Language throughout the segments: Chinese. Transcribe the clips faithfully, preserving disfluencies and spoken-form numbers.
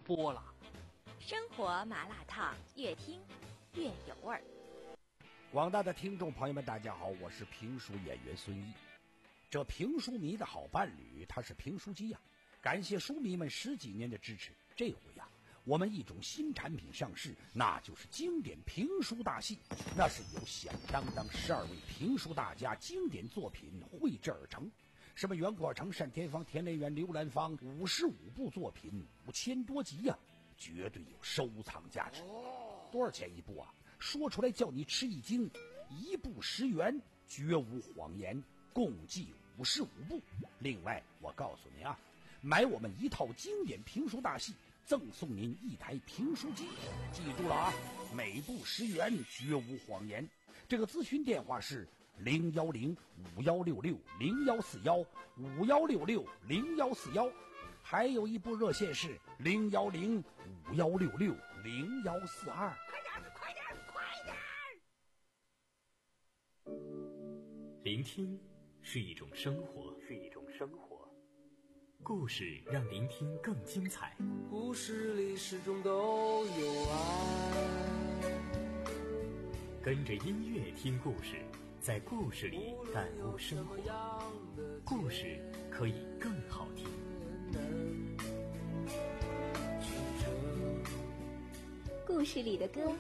播了。 生活麻辣烫，越听越有味儿。 广大的听众朋友们，大家好，我是评书演员孙毅。这评书迷的好伴侣，他是评书机呀、啊。感谢书迷们十几年的支持，这回呀、啊，我们一种新产品上市，那就是经典评书大戏。那是由响当当十二位评书大家经典作品绘制而成。什么袁阔成、单田芳、田连元、刘兰芳，五十五部作品，五千多集呀、啊，绝对有收藏价值。多少钱一部啊？说出来叫你吃一惊，一部十元，绝无谎言，共计五十五部。另外，我告诉你啊，买我们一套经典评书大戏，赠送您一台评书机。记住了啊，每部十元，绝无谎言。这个咨询电话是零幺零五幺六六零幺四幺五幺六六零幺四幺，还有一部热线是零幺零五幺六六零幺四二。 快点，快点，快点！ 聆听是一种生活，是一种生活。故事让聆听更精彩。 故事里始终都有爱。 跟着音乐听故事，在故事里感悟生活。故事可以更好听。 故事里的歌。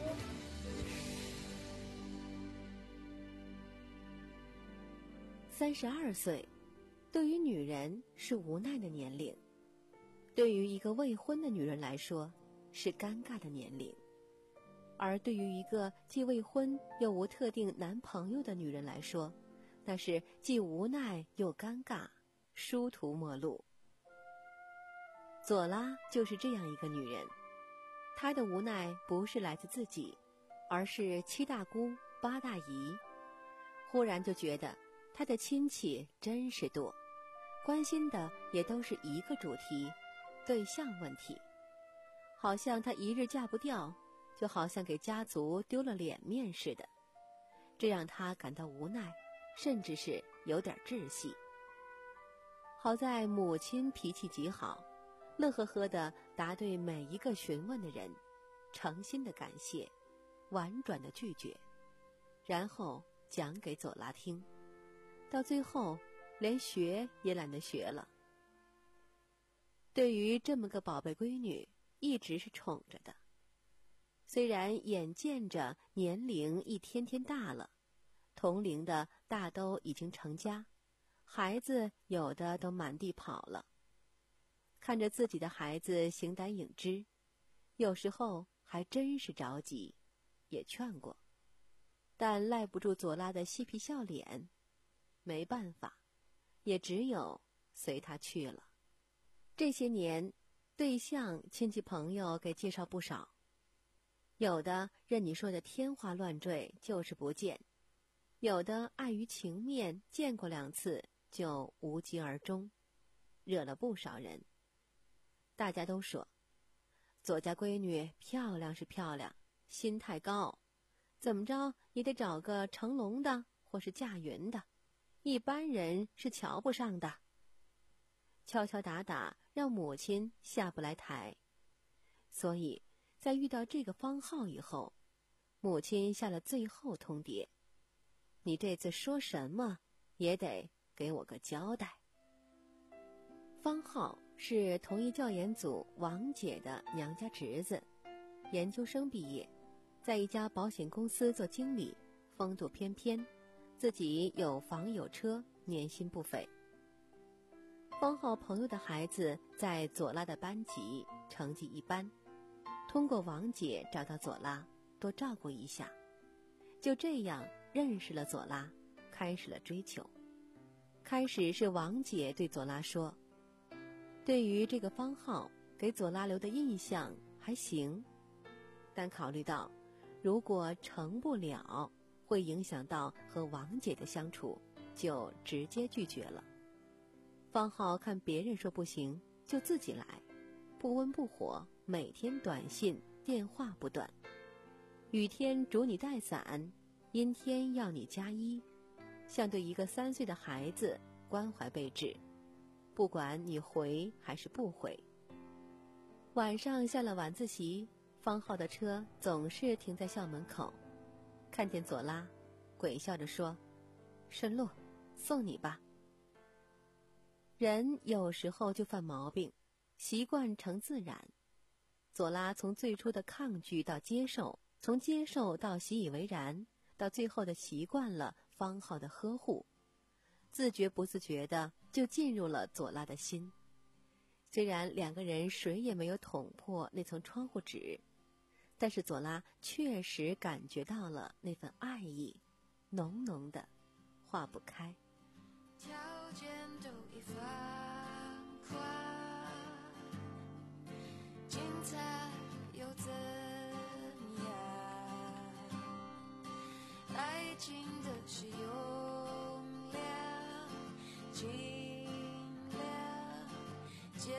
三十二岁，对于女人是无奈的年龄，对于一个未婚的女人来说是尴尬的年龄，而对于一个既未婚又无特定男朋友的女人来说，那是既无奈又尴尬，殊途末路。左拉就是这样一个女人，她的无奈不是来自自己，而是七大姑八大姨。忽然就觉得她的亲戚真是多，关心的也都是一个主题，对象问题。好像她一日嫁不掉，就好像给家族丢了脸面似的，这让她感到无奈，甚至是有点窒息。好在母亲脾气极好，乐呵呵地答对每一个询问的人，诚心的感谢，婉转的拒绝，然后讲给左拉听。到最后连学也懒得学了。对于这么个宝贝闺女，一直是宠着的。虽然眼见着年龄一天天大了，同龄的大都已经成家，孩子有的都满地跑了，看着自己的孩子形单影只，有时候还真是着急，也劝过，但赖不住左拉的嬉皮笑脸，没办法，也只有随他去了。这些年，对象亲戚朋友给介绍不少，有的任你说的天花乱坠就是不见，有的碍于情面见过两次就无疾而终，惹了不少人。大家都说左家闺女漂亮是漂亮，心太高，怎么着也得找个成龙的或是驾云的，一般人是瞧不上的。敲敲打打让母亲下不来台，所以在遇到这个方浩以后，母亲下了最后通牒，你这次说什么也得给我个交代。方浩是同一教研组王姐的娘家侄子，研究生毕业，在一家保险公司做经理，风度翩翩，自己有房有车，年薪不菲。方浩朋友的孩子在左拉的班级，成绩一般，通过王姐找到左拉，多照顾一下，就这样认识了左拉，开始了追求。开始是王姐对左拉说，对于这个方浩给左拉留的印象还行，但考虑到如果成不了会影响到和王姐的相处，就直接拒绝了。方浩看别人说不行，就自己来，不温不火，每天短信电话不断，雨天嘱你带伞，阴天要你加衣，像对一个三岁的孩子关怀备至，不管你回还是不回。 晚上下了晚自习，方浩的车总是停在校门口，看见左拉，鬼笑着说：“顺路，送你吧。”人有时候就犯毛病，习惯成自然。左拉从最初的抗拒到接受，从接受到习以为然，到最后的习惯了方浩的呵护，自觉不自觉的就进入了左拉的心。虽然两个人谁也没有捅破那层窗户纸，但是左拉确实感觉到了那份爱意，浓浓的，化不开。 条件都已放宽，精彩又怎样？爱情的是用量，尽量简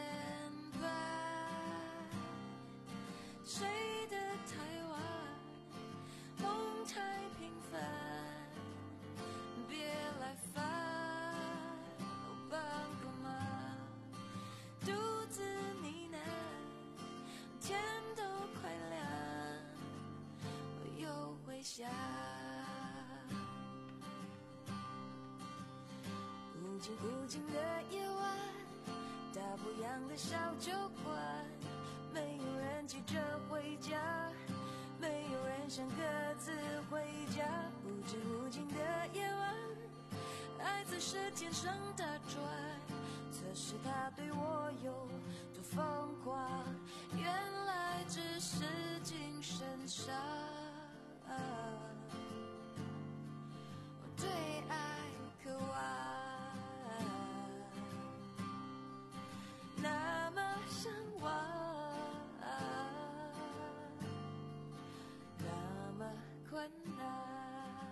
单。谁的台湾梦太平凡，别来烦，帮个忙，独自呢喃，天都快亮，我又回想。无尽无尽的夜晚，大不样的小酒馆，没有人急着回家，没有人想各自回家。无尽无尽的夜晚，爱在舌尖上打转，测试他对我有多疯狂，原来只是精神上我对爱渴望，那么向往，那么困难。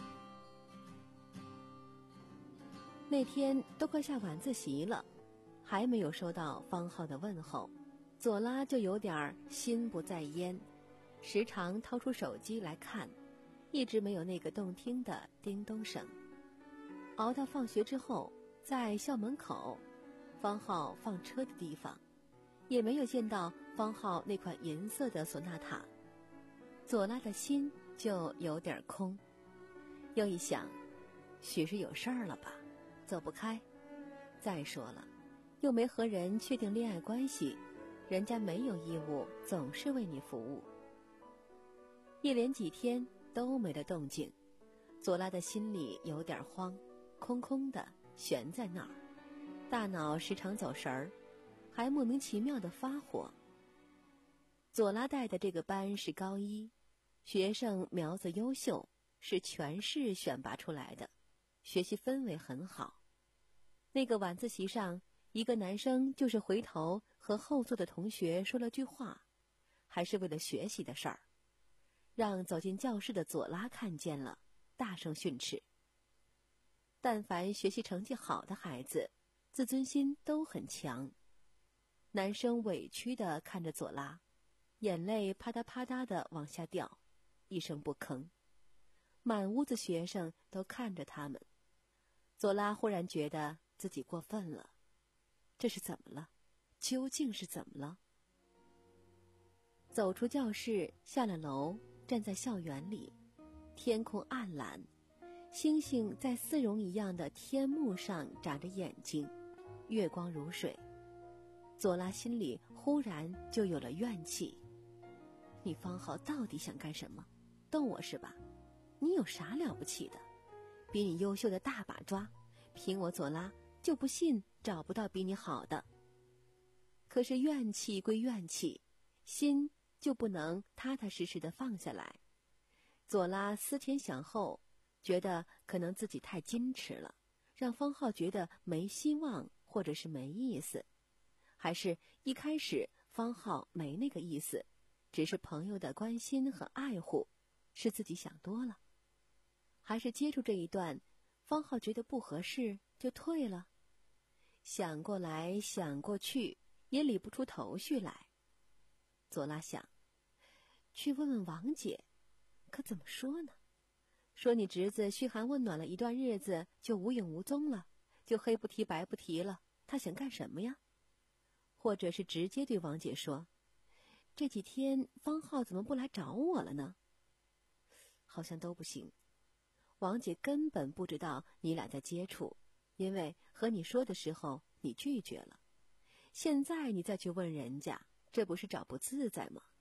那天都快下晚自习了，还没有收到方浩的问候，左拉就有点心不在焉，时常掏出手机来看，一直没有那个动听的叮咚声。熬到放学之后，在校门口方浩放车的地方，也没有见到方浩那款银色的索纳塔，左拉的心就有点空。又一想，许是有事儿了吧，走不开。再说了，又没和人确定恋爱关系，人家没有义务总是为你服务。一连几天都没了动静，左拉的心里有点慌，空空的悬在那儿，大脑时常走神儿，还莫名其妙的发火。左拉带的这个班是高一，学生苗子优秀，是全市选拔出来的，学习氛围很好。那个晚自习上，一个男生就是回头和后座的同学说了句话，还是为了学习的事儿，让走进教室的左拉看见了，大声训斥。但凡学习成绩好的孩子，自尊心都很强。男生委屈地看着左拉，眼泪啪嗒啪嗒地往下掉，一声不吭。满屋子学生都看着他们。左拉忽然觉得自己过分了，这是怎么了？究竟是怎么了？走出教室，下了楼，站在校园里，天空暗蓝，星星在丝绒一样的天幕上眨着眼睛，月光如水。左拉心里忽然就有了怨气。你方浩到底想干什么？逗我是吧？你有啥了不起的？比你优秀的大把抓，凭我左拉就不信找不到比你好的。可是怨气归怨气，心就不能踏踏实实的放下来。左拉思前想后，觉得可能自己太矜持了，让方浩觉得没希望或者是没意思。还是一开始方浩没那个意思，只是朋友的关心和爱护，是自己想多了。还是接触这一段，方浩觉得不合适就退了。想过来想过去，也理不出头绪来。左拉想，去问问王姐，可怎么说呢？说你侄子嘘寒问暖了一段日子，就无影无踪了，就黑不提白不提了，他想干什么呀？ 或者是直接对王姐说：“这几天方浩怎么不来找我了呢？”好像都不行。王姐根本不知道你俩在接触，因为和你说的时候你拒绝了。现在你再去问人家，这不是找不自在吗？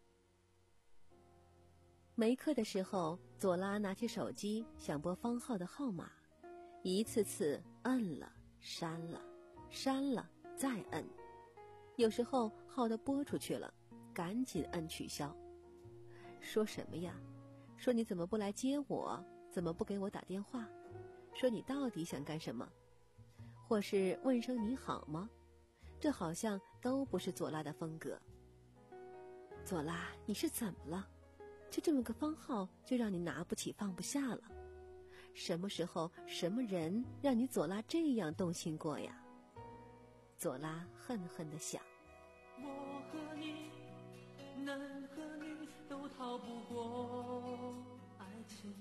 没课的时候，左拉拿起手机想拨方浩的号码，一次次摁了删了删了再摁，有时候号都拨出去了，赶紧摁取消。说什么呀？说你怎么不来接我？怎么不给我打电话？说你到底想干什么？或是问声你好吗？这好像都不是左拉的风格。左拉，你是怎么了？就这么个方浩就让你拿不起放不下了？什么时候什么人让你左拉这样动心过呀？左拉恨恨地想， 我和你男和女都逃不过爱情，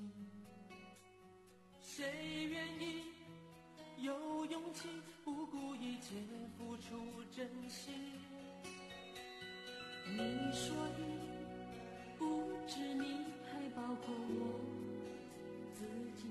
谁愿意有勇气不顾一切付出真心？你说的不止你，还包括我自己。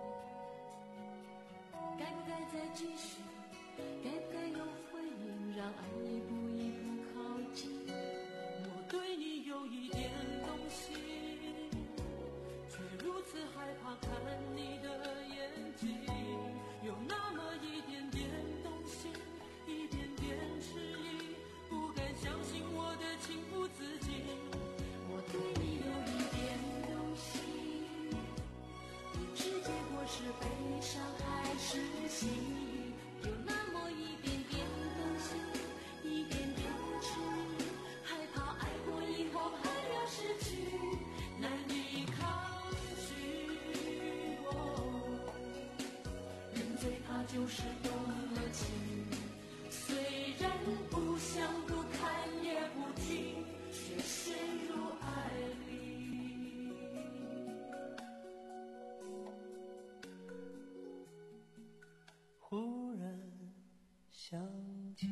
该不该再继续？该不该有回应？让爱一步一步靠近。我对你有一点动心，却如此害怕看你的眼睛，有那么一点点动心，一点点迟疑，不敢相信我的情不自禁。我对你有一点动心，不知结果是悲伤还是喜悦，有那么一点点动心，一点点迟疑，害怕爱过以后还要失去，难以抗拒。哦，人最怕就是动了情，虽然不想不看也不听，却陷入爱里。忽然想起，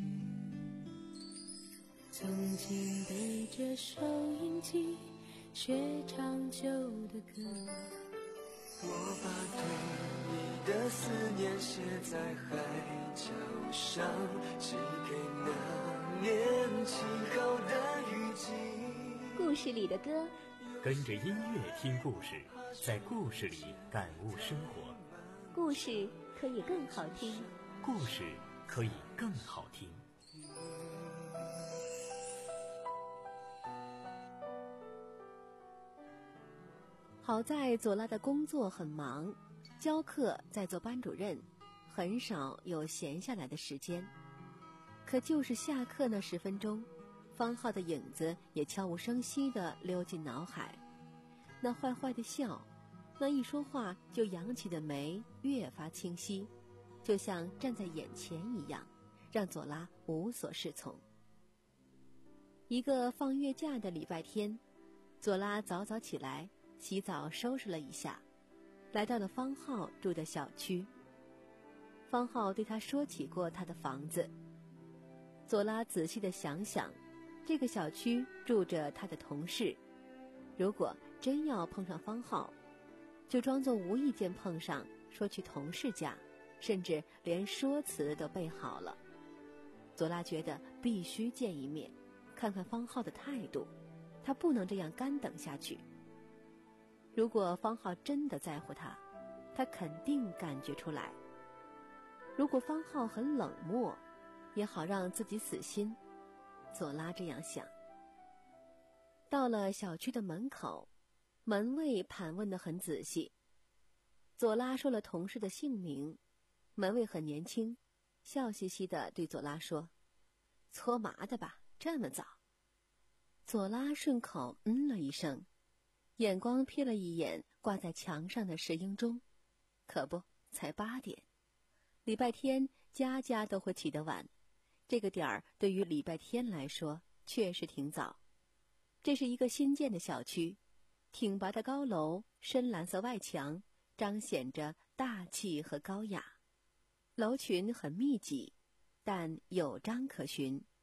曾经对着收音机学唱旧的歌，我把对你的思念写在海角上，寄给那年起好的雨季。 故事里的歌， 跟着音乐听故事，在故事里感悟生活。 故事可以更好听， 故事可以更好听。 好在左拉的工作很忙，教课在做班主任，很少有闲下来的时间。可就是下课那十分钟，方浩的影子也悄无声息地溜进脑海，那坏坏的笑，那一说话就扬起的眉越发清晰，就像站在眼前一样，让左拉无所适从。一个放月假的礼拜天，左拉早早起来，洗澡收拾了一下，来到了方浩住的小区。方浩对他说起过他的房子，左拉仔细地想想，这个小区住着他的同事，如果真要碰上方浩，就装作无意间碰上，说去同事家，甚至连说辞都备好了。左拉觉得必须见一面，看看方浩的态度，他不能这样干等下去。如果方浩真的在乎他，他肯定感觉出来。如果方浩很冷漠，也好让自己死心。左拉这样想。到了小区的门口，门卫盘问得很仔细。左拉说了同事的姓名，门卫很年轻，笑嘻嘻地对左拉说：“搓麻的吧，这么早？”左拉顺口嗯了一声，眼光瞥了一眼挂在墙上的石英钟，可不，才八点。礼拜天家家都会起得晚，这个点儿对于礼拜天来说确实挺早。这是一个新建的小区，挺拔的高楼，深蓝色外墙，彰显着大气和高雅。楼群很密集，但有章可循，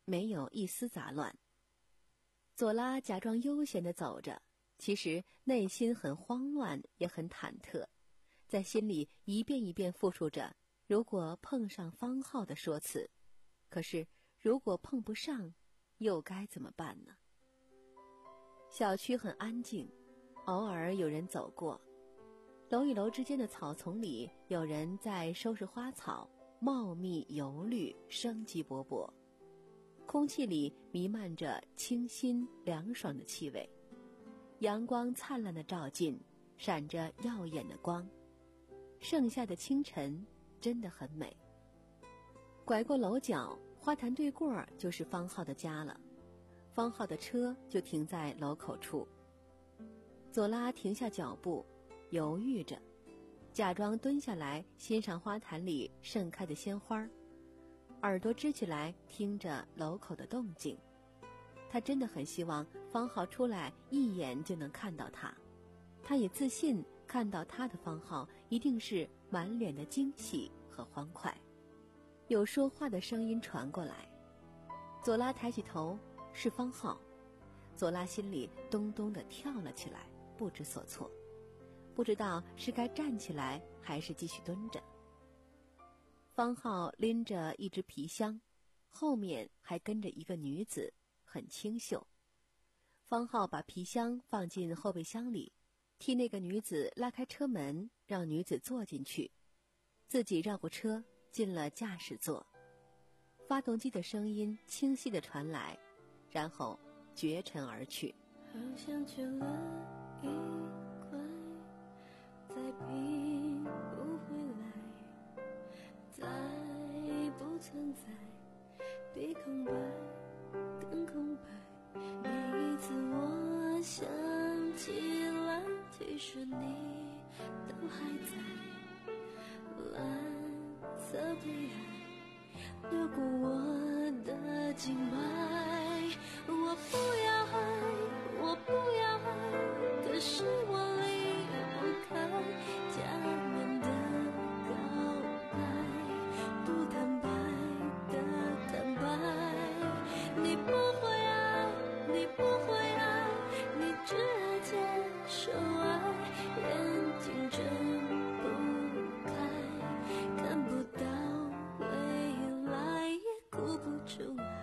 没有一丝杂乱。左拉假装悠闲地走着，其实内心很慌乱，也很忐忑，在心里一遍一遍复述着如果碰上方浩的说辞。可是如果碰不上，又该怎么办呢？小区很安静，偶尔有人走过，楼与楼之间的草丛里有人在收拾花草，茂密油绿，生机勃勃。空气里弥漫着清新凉爽的气味，阳光灿烂地照进，闪着耀眼的光。盛夏的清晨真的很美。拐过楼角，花坛对过就是方浩的家了。方浩的车就停在楼口处。左拉停下脚步，犹豫着，假装蹲下来欣赏花坛里盛开的鲜花，耳朵支起来听着楼口的动静。他真的很希望方浩出来一眼就能看到他，他也自信看到他的方浩一定是满脸的惊喜和欢快。有说话的声音传过来，左拉抬起头，是方浩。左拉心里咚咚地跳了起来，不知所措，不知道是该站起来还是继续蹲着。方浩拎着一只皮箱，后面还跟着一个女子，很清秀。方浩把皮箱放进后备箱里，替那个女子拉开车门，让女子坐进去，自己绕过车进了驾驶座。发动机的声音清晰地传来，然后绝尘而去。 好像缺了一块，再拼不回来，再不存在，比空白更空白。每一次我想起来，其实你都还在，蓝色彼岸流过我的静脉。我不要爱，我不要爱，可是我离不开假面的告白，不坦白的坦白。你不会爱，你不会爱，你只爱接受爱，眼睛睁不开，看不到未来，也哭不出来。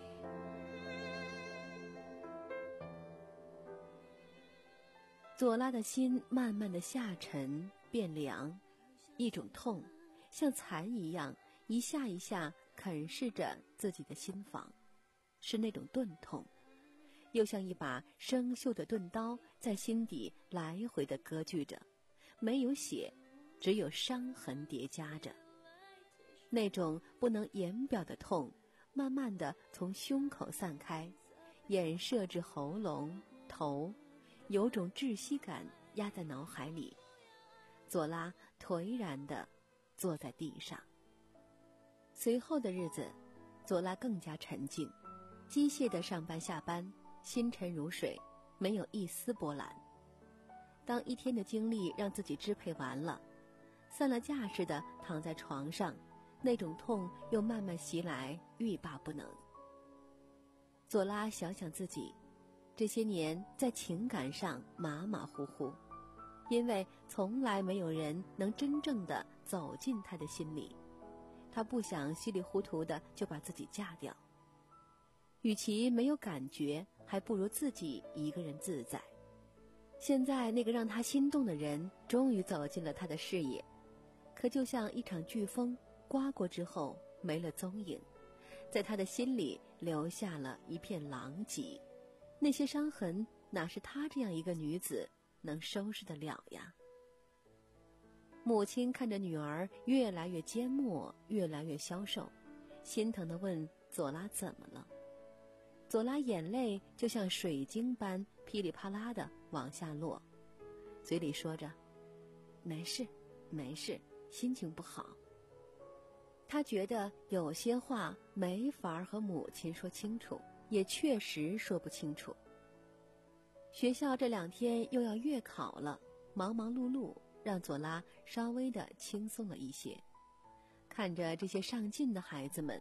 左拉的心慢慢的下沉变凉，一种痛像蚕一样一下一下啃噬着自己的心房，是那种钝痛，又像一把生锈的钝刀在心底来回的割据着，没有血，只有伤痕叠加着。那种不能言表的痛慢慢的从胸口散开，衍射至喉咙头，有种窒息感压在脑海里。左拉颓然地坐在地上。随后的日子，左拉更加沉静，机械的上班下班，心沉如水，没有一丝波澜。当一天的精力让自己支配完了，散了架似的躺在床上，那种痛又慢慢袭来，欲罢不能。左拉想想自己这些年在情感上马马虎虎，因为从来没有人能真正的走进他的心里，他不想稀里糊涂的就把自己嫁掉。与其没有感觉，还不如自己一个人自在。现在那个让他心动的人终于走进了他的视野，可就像一场飓风刮过之后没了踪影，在他的心里留下了一片狼藉。那些伤痕哪是她这样一个女子能收拾得了呀？母亲看着女儿越来越缄默，越来越消瘦，心疼地问左拉怎么了。左拉眼泪就像水晶般噼里啪啦地往下落，嘴里说着没事没事，心情不好。她觉得有些话没法和母亲说清楚，也确实说不清楚。学校这两天又要月考了，忙忙碌碌让左拉稍微的轻松了一些。看着这些上进的孩子们，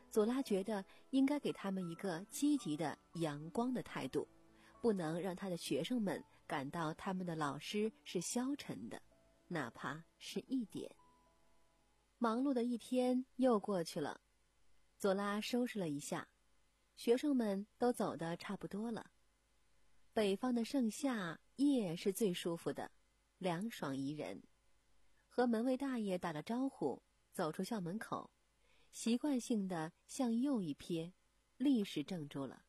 左拉觉得应该给他们一个积极的、阳光的态度，不能让他的学生们感到他们的老师是消沉的，哪怕是一点。忙碌的一天又过去了，左拉收拾了一下，学生们都走得差不多了。北方的盛夏夜是最舒服的，凉爽宜人。和门卫大爷打了招呼，走出校门口，习惯性地向右一瞥，立时怔住了。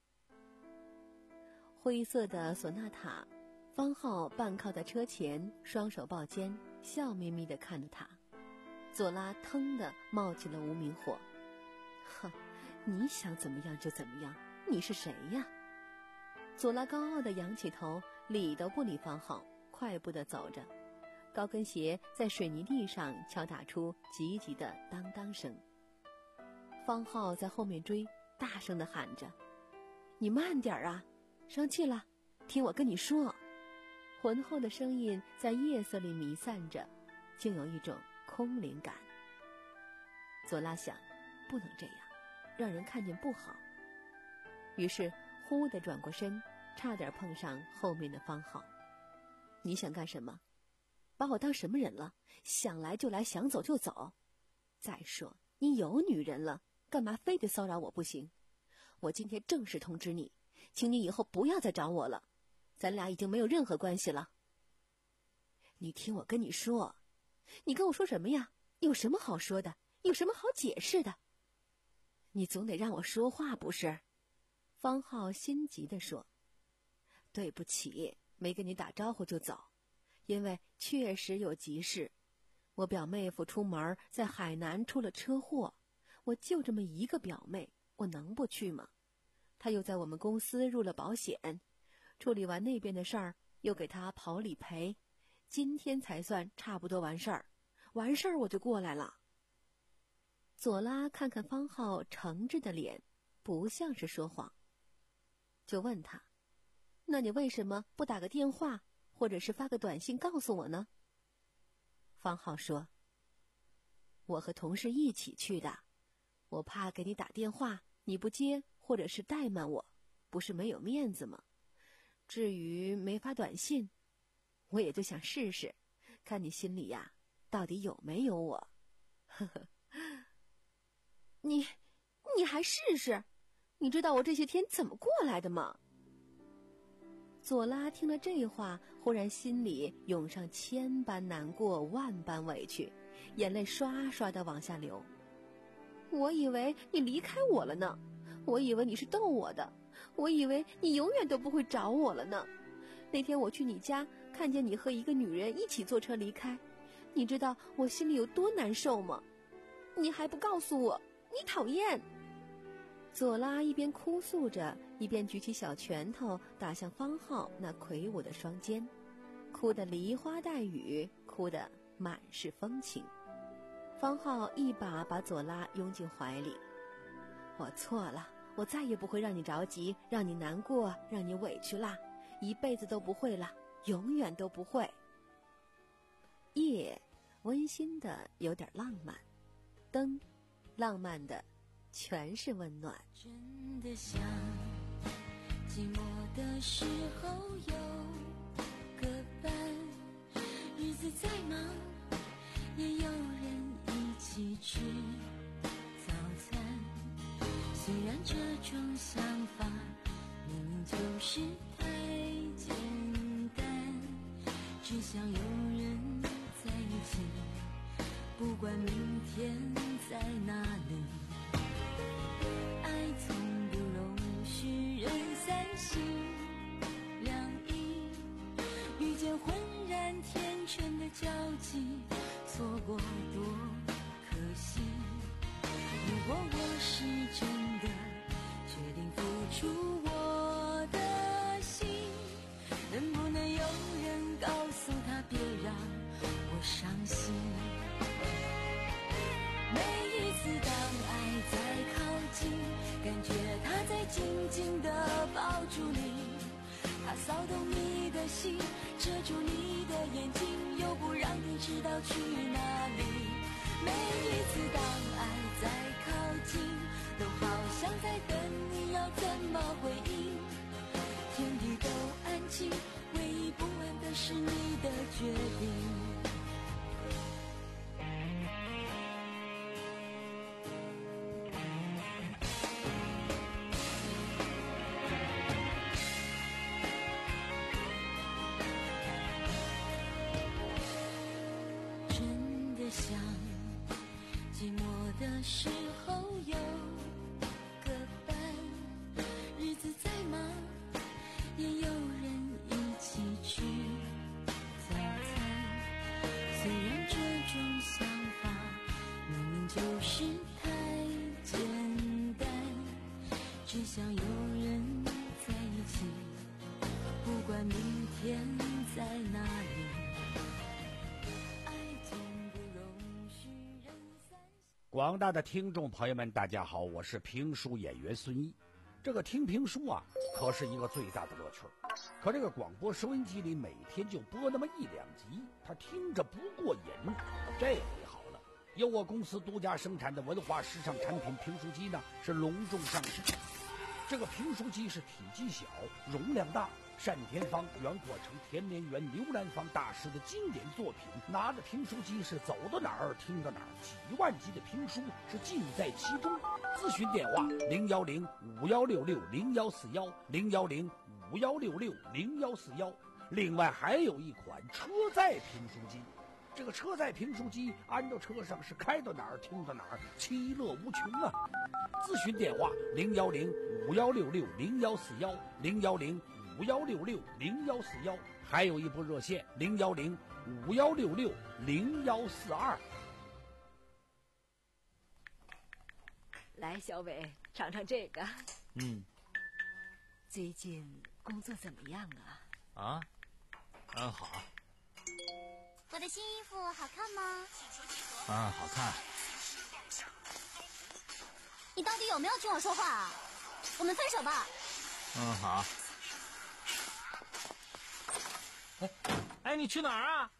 灰色的索纳塔，方浩半靠在车前，双手抱肩，笑眯眯地看着他。左拉腾地冒起了无名火。哼，你想怎么样就怎么样，你是谁呀？左拉高傲地仰起头，理都不理方浩，快步地走着，高跟鞋在水泥地上敲打出急急的当当声。方浩在后面追，大声地喊着：“你慢点啊！生气了，听我跟你说。”浑厚的声音在夜色里弥散着，竟有一种空灵感。左拉想，不能这样，让人看见不好。于是忽地转过身，差点碰上后面的方浩。你想干什么？把我当什么人了？想来就来，想走就走。再说你有女人了，干嘛非得骚扰我不行？我今天正式通知你，请你以后不要再找我了，咱俩已经没有任何关系了。你听我跟你说。你跟我说什么呀？有什么好说的？有什么好解释的？你总得让我说话不是？方浩心急地说。对不起，没跟你打招呼就走，因为确实有急事。我表妹夫出门在海南出了车祸，我就这么一个表妹，我能不去吗？他又在我们公司入了保险，处理完那边的事儿，又给他跑理赔，今天才算差不多完事儿，完事儿我就过来了。左拉看看方浩诚挚的脸，不像是说谎，就问他：那你为什么不打个电话，或者是发个短信告诉我呢？方浩说：我和同事一起去的，我怕给你打电话你不接，或者是怠慢我，不是没有面子吗？至于没发短信，我也就想试试，看你心里呀到底有没有我。呵呵，你你还试试？你知道我这些天怎么过来的吗？左拉听了这话，忽然心里涌上千般难过，万般委屈，眼泪刷刷的往下流。我以为你离开我了呢，我以为你是逗我的，我以为你永远都不会找我了呢。那天我去你家，看见你和一个女人一起坐车离开，你知道我心里有多难受吗？你还不告诉我，你讨厌！左拉一边哭诉着，一边举起小拳头打向方浩那魁梧的双肩，哭得梨花带雨，哭得满是风情。方浩一把把左拉拥进怀里。我错了，我再也不会让你着急，让你难过，让你委屈啦，一辈子都不会了，永远都不会。夜温馨的有点浪漫，灯浪漫的全是温暖。 真的想寂寞的时候有个伴，日子再忙也有人一起吃早餐。虽然这种想法明明就是太简单，只想有人在一起，不管明天在哪里。爱从不容许人三心两意，遇见浑然天成的交集，错过多可惜。如果我是真的决定付出我的心，能不能有人告诉他别让我伤心？每一次当爱在靠近，感觉他在紧紧地抱住你，他骚动你的心，遮住你的眼睛，又不让你知道去哪里。每一次当爱在靠近， 情，都好像在等你要怎么回应。天地都安静，唯一不安的是你的决定。真的想寂寞的时候有个伴，日子再忙也有人一起吃早餐。虽然这种想法明明就是太简单，只想有人在一起，不管明天在哪里。 广大的听众朋友们，大家好，我是评书演员孙一。这个听评书啊，可是一个最大的乐趣。可这个广播收音机里每天就播那么一两集，他听着不过瘾。这回好了，由我公司独家生产的文化时尚产品评书机呢，是隆重上市。这个评书机是体积小，容量大，单田芳、袁阔成、田连元、刘兰芳大师的经典作品。拿着评书机是走到哪儿听到哪儿，几万集的评书是尽在其中。咨询电话零幺零五幺六六零幺四幺零幺零五幺六六零幺四幺。另外还有一款车载评书机。这个车载评书机安到车上是开到哪儿听到哪儿，其乐无穷啊！咨询电话零幺零五幺六六零幺四幺零幺零五幺六六零幺四幺，还有一部热线零幺零五幺六六零幺四二。 来，小伟，尝尝这个。 嗯。 最近工作怎么样啊？ 啊，很好。 我的新衣服好看吗？ 啊，好看。 你到底有没有听我说话啊？我们分手吧。 嗯，好。哎，哎，你去哪儿啊？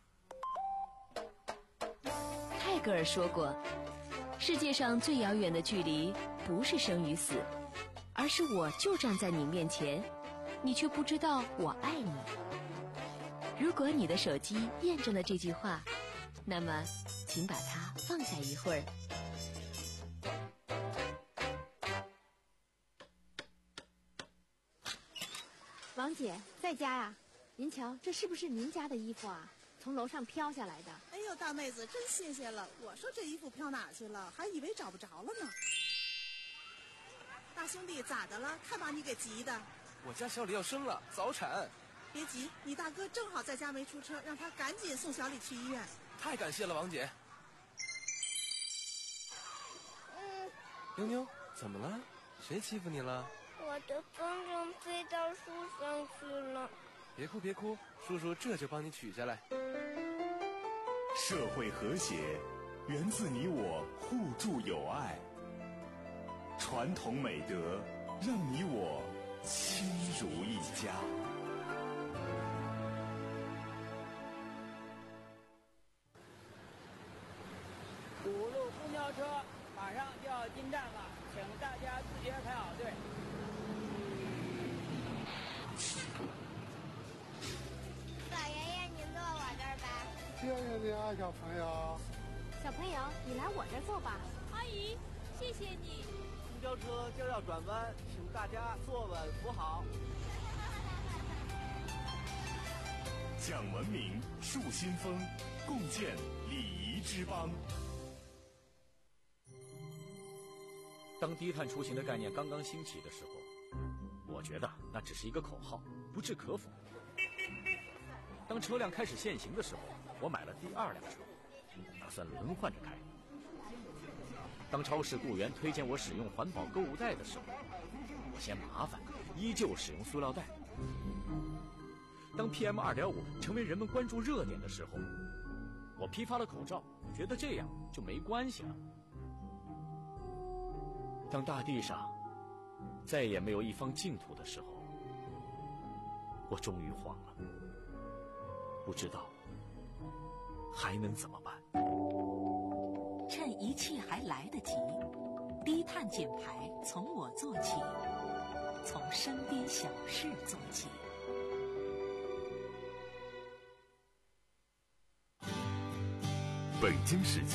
泰戈尔说过，世界上最遥远的距离不是生与死，而是我就站在你面前，你却不知道我爱你。如果你的手机验证了这句话，那么请把它放下一会儿。 王姐在家呀？您瞧，这是不是您家的衣服啊？从楼上飘下来的。 哎呦，大妹子真谢谢了。我说这衣服飘哪去了，还以为找不着了呢。大兄弟咋的了？看把你给急的。 我家小李要生了，早产。 别急，你大哥正好在家没出车，让他赶紧送小李去医院。 太感谢了，王姐。 嗯。 妞妞，怎么了？谁欺负你了？ 我的风筝飞到树上去了。 别哭别哭，叔叔这就帮你取下来。 社会和谐源自你我互助友爱，传统美德让你我亲如一家。 五路公交车马上就要进站了，请大家自觉排好队。 老爷爷，您坐我这儿吧。 谢谢你啊，小朋友。 小朋友，你来我这儿坐吧。 阿姨，谢谢你。 公交车就要转弯，请大家坐稳扶好。 讲文明，树新风，共建礼仪之邦。 当低碳出行的概念刚刚兴起的时候，我觉得那只是一个口号，不置可否。当车辆开始限行的时候，我买了第二辆车，打算轮换着开。当超市雇员推荐我使用环保购物袋的时候，我嫌麻烦，依旧使用塑料袋。当 P M 二点五 成为人们关注热点的时候，我批发了口罩，觉得这样就没关系了。当大地上再也没有一方净土的时候，我终于慌了，不知道还能怎么办。 趁一切还来得及， 低碳减排从我做起，从身边小事做起。 北京时间